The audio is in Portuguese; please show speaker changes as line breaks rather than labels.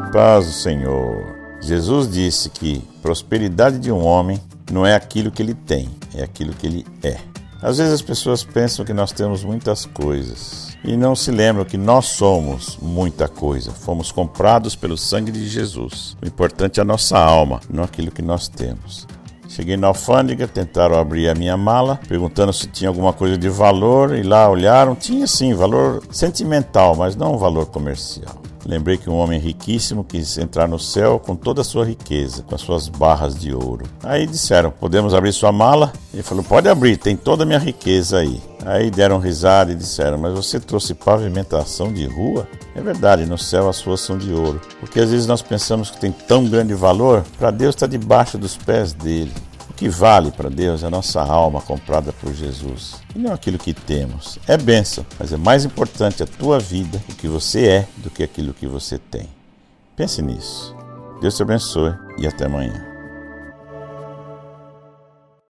Paz do Senhor. Jesus disse que prosperidade de um homem não é aquilo que ele tem, é aquilo que ele é. Às vezes as pessoas pensam que nós temos muitas coisas e não se lembram que nós somos muita coisa. Fomos comprados pelo sangue de Jesus. O importante é a nossa alma, não aquilo que nós temos. Cheguei na alfândega, tentaram abrir a minha mala, perguntando se tinha alguma coisa de valor, e lá olharam, tinha sim, valor sentimental, mas não valor comercial. Lembrei que um homem riquíssimo quis entrar no céu com toda a sua riqueza, com as suas barras de ouro. Aí disseram, podemos abrir sua mala? Ele falou, pode abrir, tem toda a minha riqueza aí. Aí deram risada e disseram, mas você trouxe pavimentação de rua? É verdade, no céu as ruas são de ouro. Porque às vezes nós pensamos que tem tão grande valor, para Deus está debaixo dos pés dele. O que vale para Deus é a nossa alma comprada por Jesus. E não aquilo que temos. É bênção, mas é mais importante a tua vida, o que você é, do que aquilo que você tem. Pense nisso. Deus te abençoe e até amanhã.